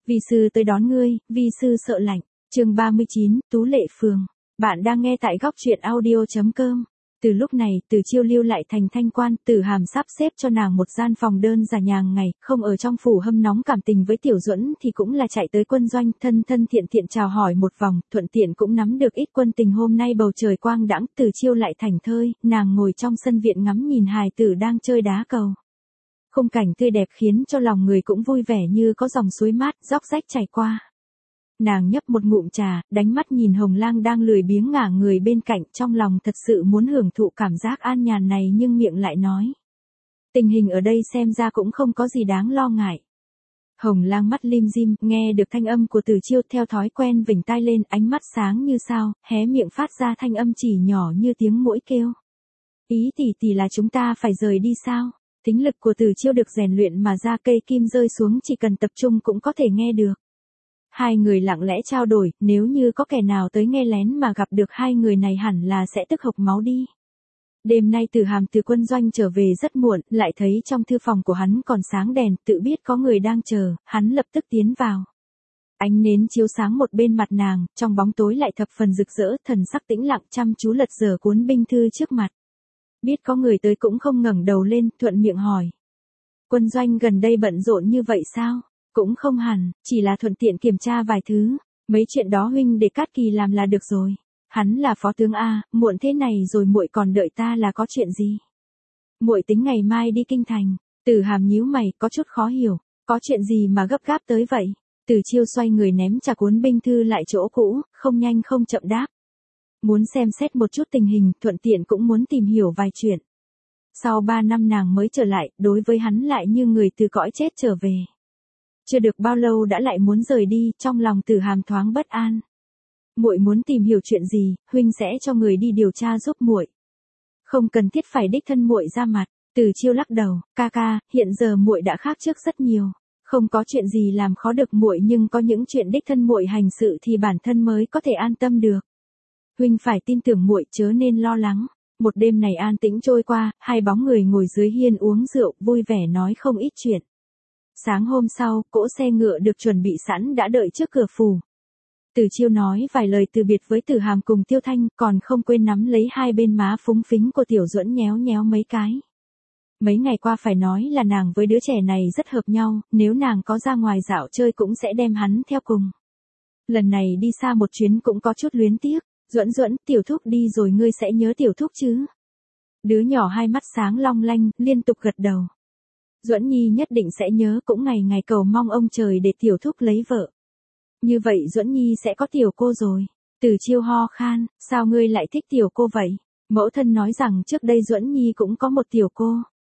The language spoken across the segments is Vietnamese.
Vi sư tới đón ngươi, vi sư sợ lạnh. Chương 39, Tú Lệ Phường. Bạn đang nghe tại góc truyện audio.com. Từ lúc này, Từ Chiêu lưu lại thành Thanh Quan, Tử Hàm sắp xếp cho nàng một gian phòng đơn giản nhàng ngày, không ở trong phủ hâm nóng cảm tình với Tiểu Duẫn thì cũng là chạy tới quân doanh, thân thiện thiện chào hỏi một vòng, thuận tiện cũng nắm được ít quân tình hôm nay bầu trời quang đãng, Từ Chiêu lại thảnh thơi, nàng ngồi trong sân viện ngắm nhìn hài tử đang chơi đá cầu. Khung cảnh tươi đẹp khiến cho lòng người cũng vui vẻ như có dòng suối mát, róc rách chảy qua. Nàng nhấp một ngụm trà, đánh mắt nhìn Hồng Lang đang lười biếng ngả người bên cạnh, trong lòng thật sự muốn hưởng thụ cảm giác an nhàn này nhưng miệng lại nói. Tình hình ở đây xem ra cũng không có gì đáng lo ngại. Hồng Lang mắt lim dim, nghe được thanh âm của Từ Chiêu theo thói quen vểnh tai lên, ánh mắt sáng như sao, hé miệng phát ra thanh âm chỉ nhỏ như tiếng muỗi kêu. Ý tỷ là chúng ta phải rời đi sao? Tính lực của Từ Chiêu được rèn luyện mà ra, cây kim rơi xuống chỉ cần tập trung cũng có thể nghe được. Hai người lặng lẽ trao đổi, nếu như có kẻ nào tới nghe lén mà gặp được hai người này hẳn là sẽ tức hộc máu đi. Đêm nay Tử Hàm từ quân doanh trở về rất muộn, lại thấy trong thư phòng của hắn còn sáng đèn, tự biết có người đang chờ, hắn lập tức tiến vào. Ánh nến chiếu sáng một bên mặt nàng, trong bóng tối lại thập phần rực rỡ, thần sắc tĩnh lặng chăm chú lật dở cuốn binh thư trước mặt. Biết có người tới cũng không ngẩng đầu lên, thuận miệng hỏi. Quân doanh gần đây bận rộn như vậy sao? Cũng không hẳn, chỉ là thuận tiện kiểm tra vài thứ. Mấy chuyện đó huynh để Cát Kỳ làm là được rồi. Hắn là phó tướng A, muộn thế này rồi muội còn đợi ta là có chuyện gì? Muội tính ngày mai đi kinh thành. Tử Hàm nhíu mày, có chút khó hiểu. Có chuyện gì mà gấp gáp tới vậy? Từ Chiêu xoay người ném trà cuốn binh thư lại chỗ cũ, không nhanh không chậm đáp. Muốn xem xét một chút tình hình, thuận tiện cũng muốn tìm hiểu vài chuyện. Sau 3 năm nàng mới trở lại, đối với hắn lại như người từ cõi chết trở về. Chưa được bao lâu đã lại muốn rời đi, trong lòng Tử Hàm thoáng bất an. Muội muốn tìm hiểu chuyện gì, huynh sẽ cho người đi điều tra giúp muội. Không cần thiết phải đích thân muội ra mặt. Từ Chiêu lắc đầu, ca, hiện giờ muội đã khác trước rất nhiều. Không có chuyện gì làm khó được muội, nhưng có những chuyện đích thân muội hành sự thì bản thân mới có thể an tâm được. Huynh phải tin tưởng muội, chớ nên lo lắng. Một đêm này an tĩnh trôi qua, hai bóng người ngồi dưới hiên uống rượu, vui vẻ nói không ít chuyện. Sáng hôm sau, cỗ xe ngựa được chuẩn bị sẵn đã đợi trước cửa phủ. Từ Chiêu nói vài lời từ biệt với Tử Hàm cùng Tiêu Thanh, còn không quên nắm lấy hai bên má phúng phính của Tiểu Duẫn nhéo mấy cái. Mấy ngày qua phải nói là nàng với đứa trẻ này rất hợp nhau, nếu nàng có ra ngoài dạo chơi cũng sẽ đem hắn theo cùng. Lần này đi xa một chuyến cũng có chút luyến tiếc. Duẫn, Tiểu Thúc đi rồi ngươi sẽ nhớ Tiểu Thúc chứ? Đứa nhỏ hai mắt sáng long lanh, liên tục gật đầu. Duẫn Nhi nhất định sẽ nhớ, cũng ngày cầu mong ông trời để Tiểu Thúc lấy vợ. Như vậy Duẫn Nhi sẽ có tiểu cô rồi. Từ Chiêu ho khan, sao ngươi lại thích tiểu cô vậy? Mẫu thân nói rằng trước đây Duẫn Nhi cũng có một tiểu cô.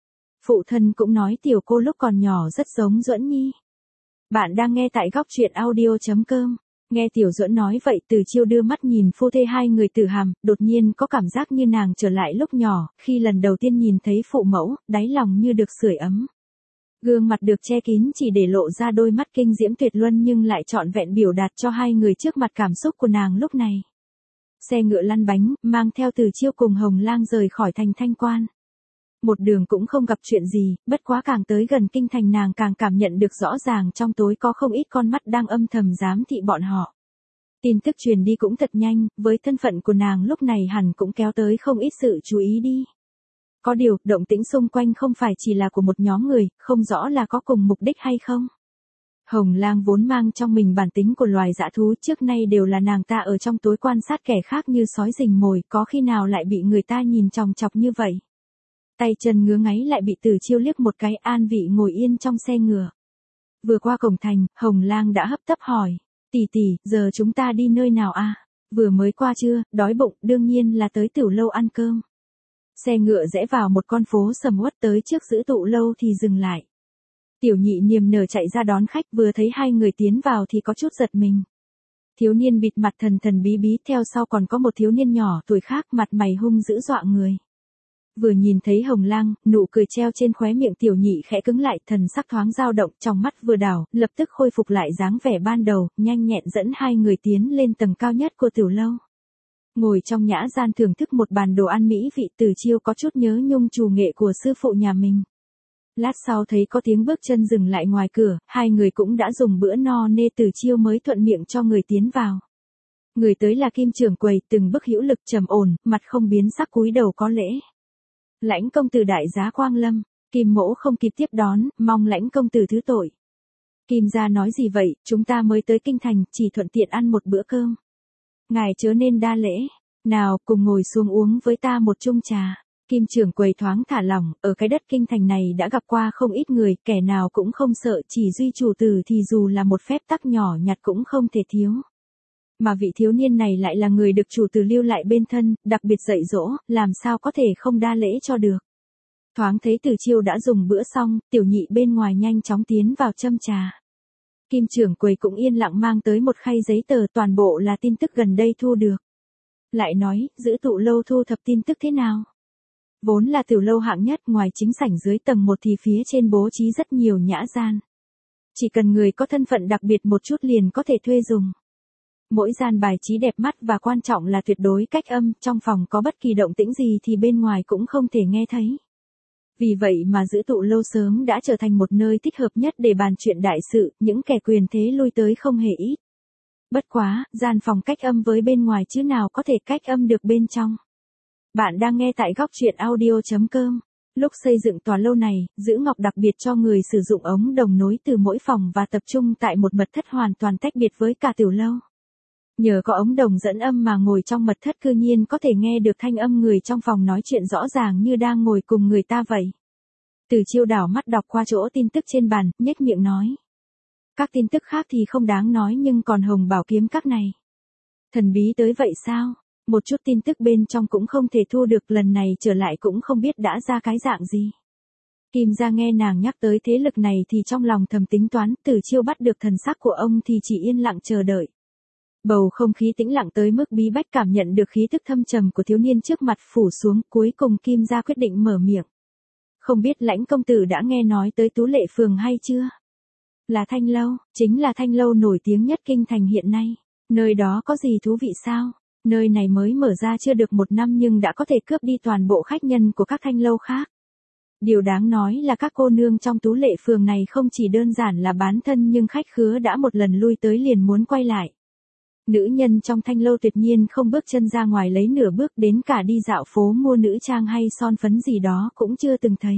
Phụ thân cũng nói tiểu cô lúc còn nhỏ rất giống Duẫn Nhi. Bạn đang nghe tại góc truyện audio.com. Nghe Tiểu Duẫn nói vậy, Từ Chiêu đưa mắt nhìn phu thê hai người Tử Hàm, đột nhiên có cảm giác như nàng trở lại lúc nhỏ, khi lần đầu tiên nhìn thấy phụ mẫu, đáy lòng như được sưởi ấm. Gương mặt được che kín chỉ để lộ ra đôi mắt kinh diễm tuyệt luân nhưng lại trọn vẹn biểu đạt cho hai người trước mặt cảm xúc của nàng lúc này. Xe ngựa lăn bánh, mang theo Từ Chiêu cùng Hồng Lang rời khỏi thành Thanh Quan. Một đường cũng không gặp chuyện gì, bất quá càng tới gần kinh thành nàng càng cảm nhận được rõ ràng trong tối có không ít con mắt đang âm thầm giám thị bọn họ. Tin tức truyền đi cũng thật nhanh, với thân phận của nàng lúc này hẳn cũng kéo tới không ít sự chú ý đi. Có điều, động tĩnh xung quanh không phải chỉ là của một nhóm người, không rõ là có cùng mục đích hay không. Hồng Lang vốn mang trong mình bản tính của loài dã thú, trước nay đều là nàng ta ở trong tối quan sát kẻ khác như sói rình mồi, có khi nào lại bị người ta nhìn chòng chọc như vậy. Tay chân ngứa ngáy lại bị Từ Chiêu liếc một cái, an vị ngồi yên trong xe ngựa. Vừa qua cổng thành, Hồng Lang đã hấp tấp hỏi, tỷ, giờ chúng ta đi nơi nào à? Vừa mới qua trưa, đói bụng, đương nhiên là tới Tửu Lâu ăn cơm. Xe ngựa rẽ vào một con phố sầm uất, tới trước Giữ Tụ Lâu thì dừng lại. Tiểu Nhị niềm nở chạy ra đón khách, vừa thấy hai người tiến vào thì có chút giật mình. Thiếu niên bịt mặt thần bí, theo sau còn có một thiếu niên nhỏ tuổi khác, mặt mày hung dữ dọa người. Vừa nhìn thấy Hồng Lang, nụ cười treo trên khóe miệng Tiểu Nhị khẽ cứng lại, thần sắc thoáng dao động, trong mắt vừa đảo, lập tức khôi phục lại dáng vẻ ban đầu, nhanh nhẹn dẫn hai người tiến lên tầng cao nhất của Tửu Lâu. Ngồi trong nhã gian thưởng thức một bàn đồ ăn mỹ vị, Từ Chiêu có chút nhớ nhung trù nghệ của sư phụ nhà mình. Lát sau thấy có tiếng bước chân dừng lại ngoài cửa, hai người cũng đã dùng bữa no nê Từ Chiêu mới thuận miệng cho người tiến vào. Người tới là Kim trưởng quầy, từng bước hữu lực trầm ổn, mặt không biến sắc cúi đầu có lễ. Lãnh công tử đại giá quang lâm. Kim mỗ không kịp tiếp đón, mong lãnh công tử thứ tội. Kim gia nói gì vậy, chúng ta mới tới kinh thành, chỉ thuận tiện ăn một bữa cơm. Ngài chớ nên đa lễ. Nào, cùng ngồi xuống uống với ta một chung trà. Kim trưởng quầy thoáng thả lỏng, ở cái đất kinh thành này đã gặp qua không ít người, kẻ nào cũng không sợ, chỉ duy chủ tử thì dù là một phép tắc nhỏ nhặt cũng không thể thiếu. Mà vị thiếu niên này lại là người được chủ tử lưu lại bên thân, đặc biệt dạy dỗ, làm sao có thể không đa lễ cho được. Thoáng thấy Từ Chiêu đã dùng bữa xong, tiểu nhị bên ngoài nhanh chóng tiến vào châm trà. Kim trưởng quầy cũng yên lặng mang tới một khay giấy tờ, toàn bộ là tin tức gần đây thu được. Lại nói, giữ tụ lâu thu thập tin tức thế nào? Vốn là tiểu lâu hạng nhất, ngoài chính sảnh dưới tầng 1 thì phía trên bố trí rất nhiều nhã gian. Chỉ cần người có thân phận đặc biệt một chút liền có thể thuê dùng. Mỗi gian bài trí đẹp mắt và quan trọng là tuyệt đối cách âm, trong phòng có bất kỳ động tĩnh gì thì bên ngoài cũng không thể nghe thấy. Vì vậy mà giữ tụ lâu sớm đã trở thành một nơi thích hợp nhất để bàn chuyện đại sự, những kẻ quyền thế lui tới không hề ít. Bất quá, gian phòng cách âm với bên ngoài chứ nào có thể cách âm được bên trong. Bạn đang nghe tại góc truyện audio.com. Lúc xây dựng tòa lâu này, Giữ Ngọc đặc biệt cho người sử dụng ống đồng nối từ mỗi phòng và tập trung tại một mật thất hoàn toàn tách biệt với cả tiểu lâu. Nhờ có ống đồng dẫn âm mà ngồi trong mật thất cư nhiên có thể nghe được thanh âm người trong phòng nói chuyện rõ ràng như đang ngồi cùng người ta vậy. Từ Chiêu đảo mắt đọc qua chỗ tin tức trên bàn, nhếch miệng nói. Các tin tức khác thì không đáng nói nhưng còn Hồng Bảo kiếm các này. Thần bí tới vậy sao? Một chút tin tức bên trong cũng không thể thu được, lần này trở lại cũng không biết đã ra cái dạng gì. Kim gia nghe nàng nhắc tới thế lực này thì trong lòng thầm tính toán, Từ Chiêu bắt được thần sắc của ông thì chỉ yên lặng chờ đợi. Bầu không khí tĩnh lặng tới mức bí bách, cảm nhận được khí tức thâm trầm của thiếu niên trước mặt phủ xuống, cuối cùng Kim gia quyết định mở miệng. Không biết lãnh công tử đã nghe nói tới Tú Lệ Phường hay chưa? Là Thanh Lâu, chính là Thanh Lâu nổi tiếng nhất kinh thành hiện nay. Nơi đó có gì thú vị sao? Nơi này mới mở ra chưa được 1 năm nhưng đã có thể cướp đi toàn bộ khách nhân của các Thanh Lâu khác. Điều đáng nói là các cô nương trong Tú Lệ Phường này không chỉ đơn giản là bán thân nhưng khách khứa đã một lần lui tới liền muốn quay lại. Nữ nhân trong Thanh Lâu tuyệt nhiên không bước chân ra ngoài lấy nửa bước, đến cả đi dạo phố mua nữ trang hay son phấn gì đó cũng chưa từng thấy.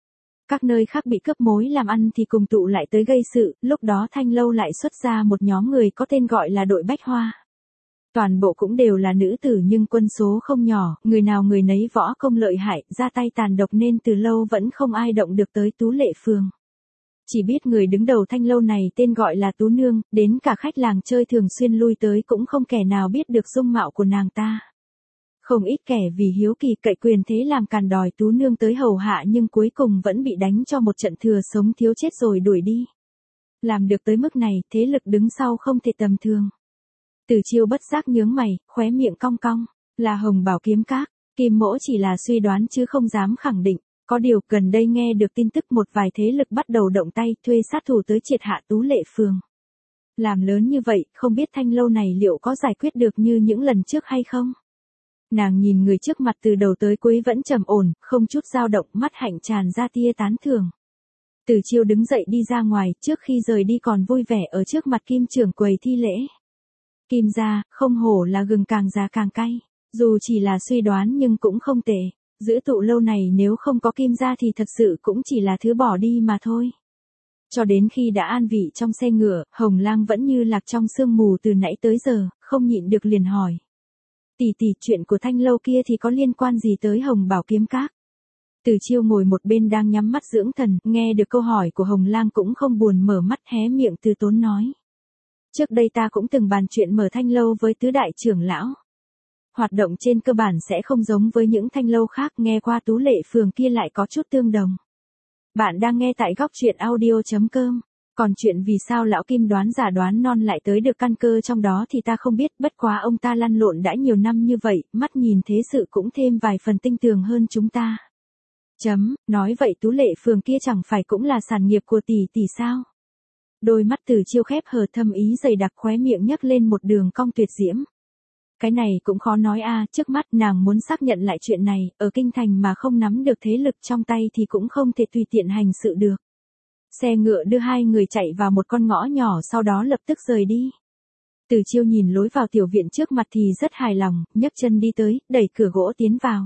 Các nơi khác bị cướp mối làm ăn thì cùng tụ lại tới gây sự, lúc đó Thanh Lâu lại xuất ra một nhóm người có tên gọi là đội Bách Hoa. Toàn bộ cũng đều là nữ tử nhưng quân số không nhỏ, người nào người nấy võ công lợi hại, ra tay tàn độc nên từ lâu vẫn không ai động được tới Tú Lệ Phường. Chỉ biết người đứng đầu Thanh Lâu này tên gọi là Tú Nương, đến cả khách làng chơi thường xuyên lui tới cũng không kẻ nào biết được dung mạo của nàng ta. Không ít kẻ vì hiếu kỳ cậy quyền thế làm càn đòi Tú Nương tới hầu hạ nhưng cuối cùng vẫn bị đánh cho một trận thừa sống thiếu chết rồi đuổi đi. Làm được tới mức này, thế lực đứng sau không thể tầm thường. Từ Chiêu bất giác nhướng mày, khóe miệng cong cong, là Hồng Bảo kiếm các. Kim mỗ chỉ là suy đoán chứ không dám khẳng định. Có điều gần đây nghe được tin tức một vài thế lực bắt đầu động tay thuê sát thủ tới triệt hạ Tú Lệ Phường. Làm lớn như vậy, không biết Thanh Lâu này liệu có giải quyết được như những lần trước hay không? Nàng nhìn người trước mặt từ đầu tới cuối vẫn trầm ổn, không chút dao động, mắt hạnh tràn ra tia tán thưởng. Từ Chiêu đứng dậy đi ra ngoài, trước khi rời đi còn vui vẻ ở trước mặt Kim trưởng quầy thi lễ. Kim gia, không hổ là gừng càng già càng cay, dù chỉ là suy đoán nhưng cũng không tệ. Giữ tụ lâu này nếu không có Kim gia thì thật sự cũng chỉ là thứ bỏ đi mà thôi. Cho đến khi đã an vị trong xe ngựa, Hồng Lang vẫn như lạc trong sương mù từ nãy tới giờ, không nhịn được liền hỏi. Tỷ tỷ, chuyện của Thanh Lâu kia thì có liên quan gì tới Hồng Bảo kiếm các? Từ Chiêu ngồi một bên đang nhắm mắt dưỡng thần, nghe được câu hỏi của Hồng Lang cũng không buồn mở mắt, hé miệng từ tốn nói. Trước đây ta cũng từng bàn chuyện mở Thanh Lâu với tứ đại trưởng lão. Hoạt động trên cơ bản sẽ không giống với những Thanh Lâu khác, nghe qua Tú Lệ Phường kia lại có chút tương đồng. Bạn đang nghe tại góc truyện audio.com. Còn chuyện vì sao lão Kim đoán giả đoán non lại tới được căn cơ trong đó thì ta không biết, bất quá ông ta lăn lộn đã nhiều năm như vậy, mắt nhìn thế sự cũng thêm vài phần tinh tường hơn chúng ta. Nói vậy Tú Lệ Phường kia chẳng phải cũng là sản nghiệp của tỷ tỷ sao? Đôi mắt Từ Chiêu khép hờ, thâm ý dày đặc, khóe miệng nhấc lên một đường cong tuyệt diễm. Cái này cũng khó nói a, trước mắt nàng muốn xác nhận lại chuyện này, ở kinh thành mà không nắm được thế lực trong tay thì cũng không thể tùy tiện hành sự được. Xe ngựa đưa hai người chạy vào một con ngõ nhỏ sau đó lập tức rời đi. Từ Chiêu nhìn lối vào tiểu viện trước mặt thì rất hài lòng, nhấc chân đi tới, đẩy cửa gỗ tiến vào.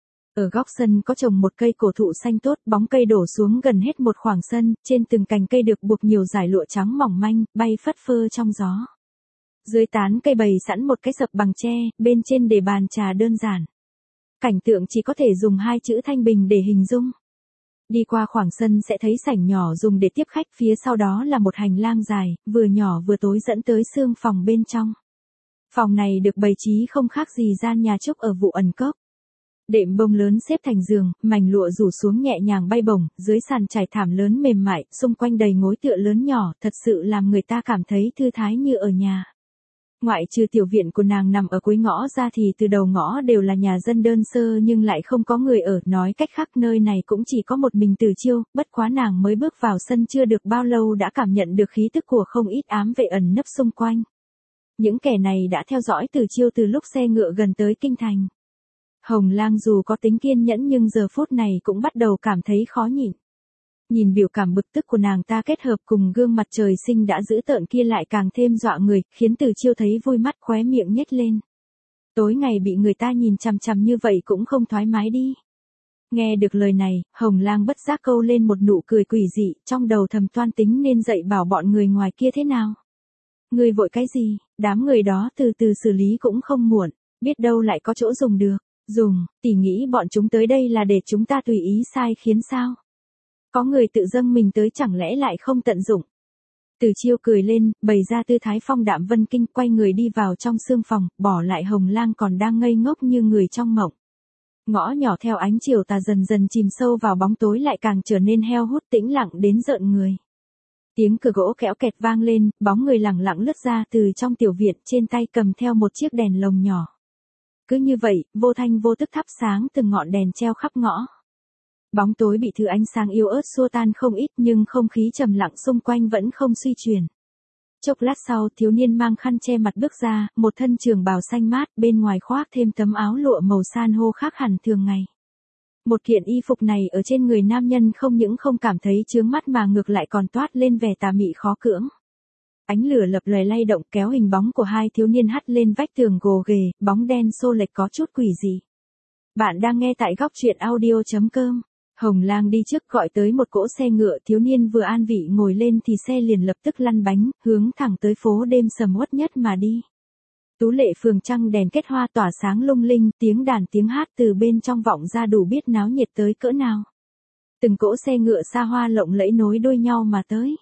Ở góc sân có trồng một cây cổ thụ xanh tốt, bóng cây đổ xuống gần hết một khoảng sân, trên từng cành cây được buộc nhiều dải lụa trắng mỏng manh, bay phất phơ trong gió. Dưới tán cây bày sẵn một cái sập bằng tre, bên trên để bàn trà đơn giản. Cảnh tượng chỉ có thể dùng hai chữ thanh bình để hình dung. Đi qua khoảng sân sẽ thấy sảnh nhỏ dùng để tiếp khách, phía sau đó là một hành lang dài, vừa nhỏ vừa tối dẫn tới sương phòng bên trong. Phòng này được bày trí không khác gì gian nhà trúc ở Vụ Ẩn Cốc. Đệm bông lớn xếp thành giường, mảnh lụa rủ xuống nhẹ nhàng bay bổng, dưới sàn trải thảm lớn mềm mại, xung quanh đầy ngói tựa lớn nhỏ, thật sự làm người ta cảm thấy thư thái như ở nhà. Ngoại trừ tiểu viện của nàng nằm ở cuối ngõ ra thì từ đầu ngõ đều là nhà dân đơn sơ nhưng lại không có người ở, nói cách khác nơi này cũng chỉ có một mình Từ Chiêu, bất quá nàng mới bước vào sân chưa được bao lâu đã cảm nhận được khí tức của không ít ám vệ ẩn nấp xung quanh. Những kẻ này đã theo dõi Từ Chiêu từ lúc xe ngựa gần tới kinh thành. Hồng Lang dù có tính kiên nhẫn nhưng giờ phút này cũng bắt đầu cảm thấy khó nhịn. Nhìn biểu cảm bực tức của nàng ta kết hợp cùng gương mặt trời sinh đã dữ tợn kia lại càng thêm dọa người, khiến Từ Chiêu thấy vui mắt khóe miệng nhếch lên. Tối ngày bị người ta nhìn chằm chằm như vậy cũng không thoải mái đi. Nghe được lời này, Hồng Lang bất giác câu lên một nụ cười quỷ dị, trong đầu thầm toan tính nên dạy bảo bọn người ngoài kia thế nào. Người vội cái gì, đám người đó từ từ xử lý cũng không muộn, biết đâu lại có chỗ dùng được. Dùng, tỷ nghĩ bọn chúng tới đây là để chúng ta tùy ý sai khiến sao? Có người tự dâng mình tới chẳng lẽ lại không tận dụng? Từ Chiêu cười lên, bày ra tư thái phong đạm vân kinh, quay người đi vào trong sương phòng, bỏ lại Hồng Lang còn đang ngây ngốc như người trong mộng. Ngõ nhỏ theo ánh chiều tà dần dần chìm sâu vào bóng tối lại càng trở nên heo hút tĩnh lặng đến rợn người. Tiếng cửa gỗ kéo kẹt vang lên, bóng người lẳng lặng lướt ra từ trong tiểu viện, trên tay cầm theo một chiếc đèn lồng nhỏ. Cứ như vậy, vô thanh vô tức thắp sáng từng ngọn đèn treo khắp ngõ. Bóng tối bị thứ ánh sáng yếu ớt xua tan không ít nhưng không khí trầm lặng xung quanh vẫn không suy chuyển. Chốc lát sau, thiếu niên mang khăn che mặt bước ra, một thân trường bào xanh mát, bên ngoài khoác thêm tấm áo lụa màu san hô khác hẳn thường ngày. Một kiện y phục này ở trên người nam nhân không những không cảm thấy chướng mắt mà ngược lại còn toát lên vẻ tà mị khó cưỡng. Ánh lửa lập lòe lay động kéo hình bóng của hai thiếu niên hắt lên vách tường gồ ghề, bóng đen xô lệch có chút quỷ dị. Bạn đang nghe tại góc truyện audio.com. Hồng Lang đi trước gọi tới một cỗ xe ngựa, thiếu niên vừa an vị ngồi lên thì xe liền lập tức lăn bánh, hướng thẳng tới phố đêm sầm uất nhất mà đi. Tú Lệ Phường trăng đèn kết hoa tỏa sáng lung linh, tiếng đàn tiếng hát từ bên trong vọng ra đủ biết náo nhiệt tới cỡ nào. Từng cỗ xe ngựa xa hoa lộng lẫy nối đuôi nhau mà tới.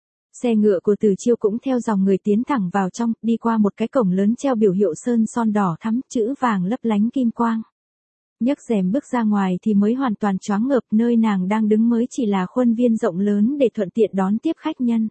Xe ngựa của Từ Chiêu cũng theo dòng người tiến thẳng vào trong, đi qua một cái cổng lớn treo biểu hiệu sơn son đỏ thắm, chữ vàng lấp lánh kim quang. Nhấc rèm bước ra ngoài thì mới hoàn toàn choáng ngợp, nơi nàng đang đứng mới chỉ là khuôn viên rộng lớn để thuận tiện đón tiếp khách nhân.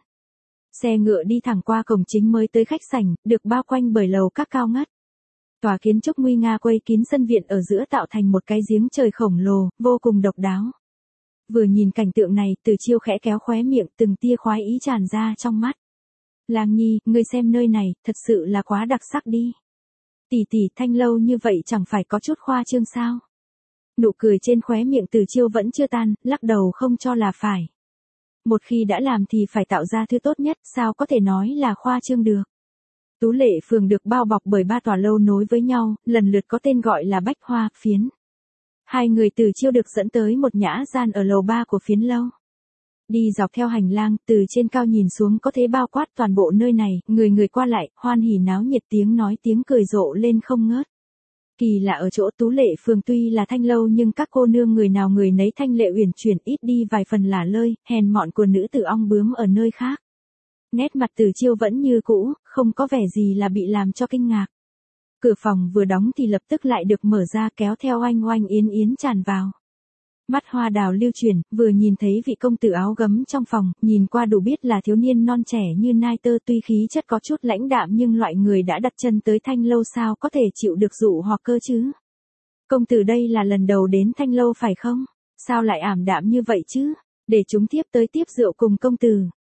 Xe ngựa đi thẳng qua cổng chính mới tới khách sảnh, được bao quanh bởi lầu các cao ngất. Tòa kiến trúc nguy nga quây kín sân viện ở giữa tạo thành một cái giếng trời khổng lồ, vô cùng độc đáo. Vừa nhìn cảnh tượng này, Từ Chiêu khẽ kéo khóe miệng, từng tia khoái ý tràn ra trong mắt. Lang Nhi, ngươi xem nơi này, thật sự là quá đặc sắc đi. Tỷ tỷ, thanh lâu như vậy chẳng phải có chút khoa trương sao? Nụ cười trên khóe miệng Từ Chiêu vẫn chưa tan, lắc đầu không cho là phải. Một khi đã làm thì phải tạo ra thứ tốt nhất, sao có thể nói là khoa trương được. Tú Lệ Phường được bao bọc bởi 3 tòa lâu nối với nhau, lần lượt có tên gọi là Bách Hoa, Phiến. Hai người Từ Chiêu được dẫn tới một nhã gian ở lầu 3 của Phiến lâu. Đi dọc theo hành lang, từ trên cao nhìn xuống có thể bao quát toàn bộ nơi này, người người qua lại, hoan hỉ náo nhiệt, tiếng nói tiếng cười rộ lên không ngớt. Kỳ lạ ở chỗ Tú Lệ Phường tuy là thanh lâu nhưng các cô nương người nào người nấy thanh lệ uyển chuyển, ít đi vài phần lả lơi, hèn mọn của nữ tử ong bướm ở nơi khác. Nét mặt Từ Chiêu vẫn như cũ, không có vẻ gì là bị làm cho kinh ngạc. Cửa phòng vừa đóng thì lập tức lại được mở ra, kéo theo oanh oanh yến yến tràn vào. Mắt hoa đào lưu chuyển, vừa nhìn thấy vị công tử áo gấm trong phòng, nhìn qua đủ biết là thiếu niên non trẻ như nai tơ, tuy khí chất có chút lãnh đạm nhưng loại người đã đặt chân tới thanh lâu sao có thể chịu được dụ hoặc cơ chứ. Công tử đây là lần đầu đến thanh lâu phải không? Sao lại ảm đạm như vậy chứ? Để chúng tiếp tới tiếp rượu cùng công tử.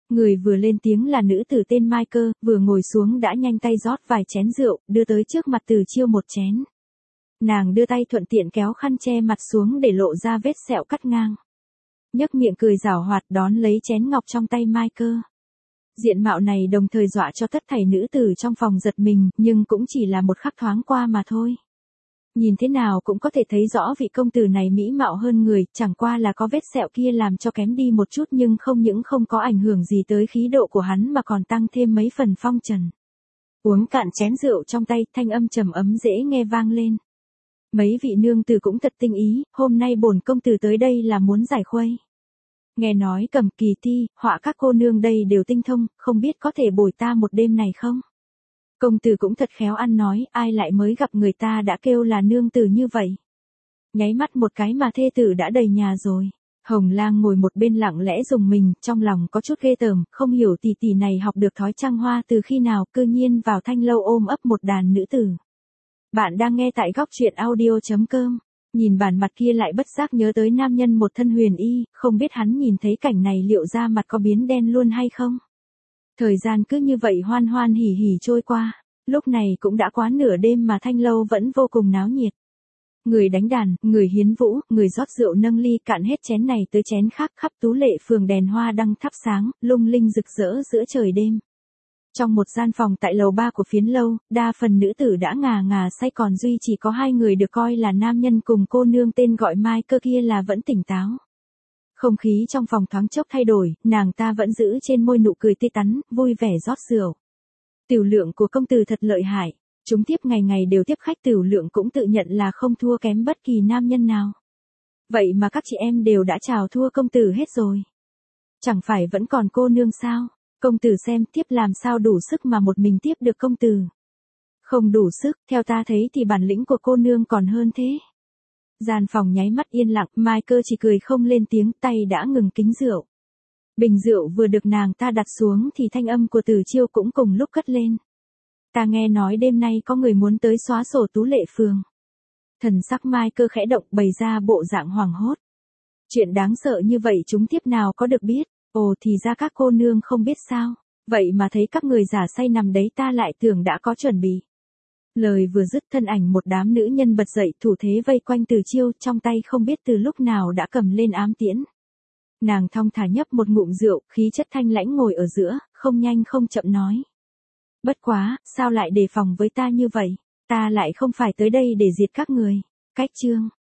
Người vừa lên tiếng là nữ tử tên Mai Cơ, vừa ngồi xuống đã nhanh tay rót vài chén rượu, đưa tới trước mặt Từ Chiêu một chén. Nàng đưa tay thuận tiện kéo khăn che mặt xuống để lộ ra vết sẹo cắt ngang. Nhếch miệng cười giảo hoạt đón lấy chén ngọc trong tay Mai Cơ. Diện mạo này đồng thời dọa cho tất thảy nữ tử trong phòng giật mình, nhưng cũng chỉ là một khắc thoáng qua mà thôi. Nhìn thế nào cũng có thể thấy rõ vị công tử này mỹ mạo hơn người, chẳng qua là có vết sẹo kia làm cho kém đi một chút nhưng không những không có ảnh hưởng gì tới khí độ của hắn mà còn tăng thêm mấy phần phong trần. Uống cạn chén rượu trong tay, thanh âm trầm ấm dễ nghe vang lên. Mấy vị nương tử cũng thật tinh ý, hôm nay bổn công tử tới đây là muốn giải khuây. Nghe nói Cầm, Kỳ Thi, Họa các cô nương đây đều tinh thông, không biết có thể bồi ta một đêm này không? Công tử cũng thật khéo ăn nói, ai lại mới gặp người ta đã kêu là nương tử như vậy. Nháy mắt một cái mà thê tử đã đầy nhà rồi. Hồng Lang ngồi một bên lặng lẽ rùng mình, trong lòng có chút ghê tởm, không hiểu tỷ tỷ này học được thói trăng hoa từ khi nào, cư nhiên vào thanh lâu ôm ấp một đàn nữ tử. Bạn đang nghe tại góc truyện audio.com. Nhìn bản mặt kia lại bất giác nhớ tới nam nhân một thân huyền y, không biết hắn nhìn thấy cảnh này liệu da mặt có biến đen luôn hay không? Thời gian cứ như vậy hoan hoan hỉ hỉ trôi qua, lúc này cũng đã quá nửa đêm mà thanh lâu vẫn vô cùng náo nhiệt. Người đánh đàn, người hiến vũ, người rót rượu nâng ly cạn hết chén này tới chén khác, khắp Tú Lệ phường đèn hoa đăng thắp sáng, lung linh rực rỡ giữa trời đêm. Trong một gian phòng tại lầu 3 của phiến lâu, đa phần nữ tử đã ngà ngà say còn duy chỉ có hai người được coi là nam nhân cùng cô nương tên gọi Mai Cơ kia là vẫn tỉnh táo. Không khí trong phòng thoáng chốc thay đổi, nàng ta vẫn giữ trên môi nụ cười tươi tắn, vui vẻ rót rượu. Tiểu Lượng của công tử thật lợi hại, chúng tiếp ngày ngày đều tiếp khách, Tiểu Lượng cũng tự nhận là không thua kém bất kỳ nam nhân nào. Vậy mà các chị em đều đã chào thua công tử hết rồi. Chẳng phải vẫn còn cô nương sao? Công tử xem tiếp làm sao đủ sức mà một mình tiếp được công tử. Không đủ sức, theo ta thấy thì bản lĩnh của cô nương còn hơn thế. Gian phòng nháy mắt yên lặng, Mai Cơ chỉ cười không lên tiếng, tay đã ngừng kính rượu. Bình rượu vừa được nàng ta đặt xuống thì thanh âm của Từ Chiêu cũng cùng lúc cất lên. Ta nghe nói đêm nay có người muốn tới xóa sổ Tú Lệ phường. Thần sắc Mai Cơ khẽ động bày ra bộ dạng hoảng hốt. Chuyện đáng sợ như vậy chúng tiếp nào có được biết. Ồ thì ra các cô nương không biết sao, vậy mà thấy các người giả say nằm đấy ta lại tưởng đã có chuẩn bị. Lời vừa dứt thân ảnh một đám nữ nhân bật dậy thủ thế vây quanh Từ Chiêu, trong tay không biết từ lúc nào đã cầm lên ám tiễn. Nàng thong thả nhấp một ngụm rượu, khí chất thanh lãnh ngồi ở giữa, không nhanh không chậm nói. Bất quá, sao lại đề phòng với ta như vậy, ta lại không phải tới đây để diệt các người. Cách chương.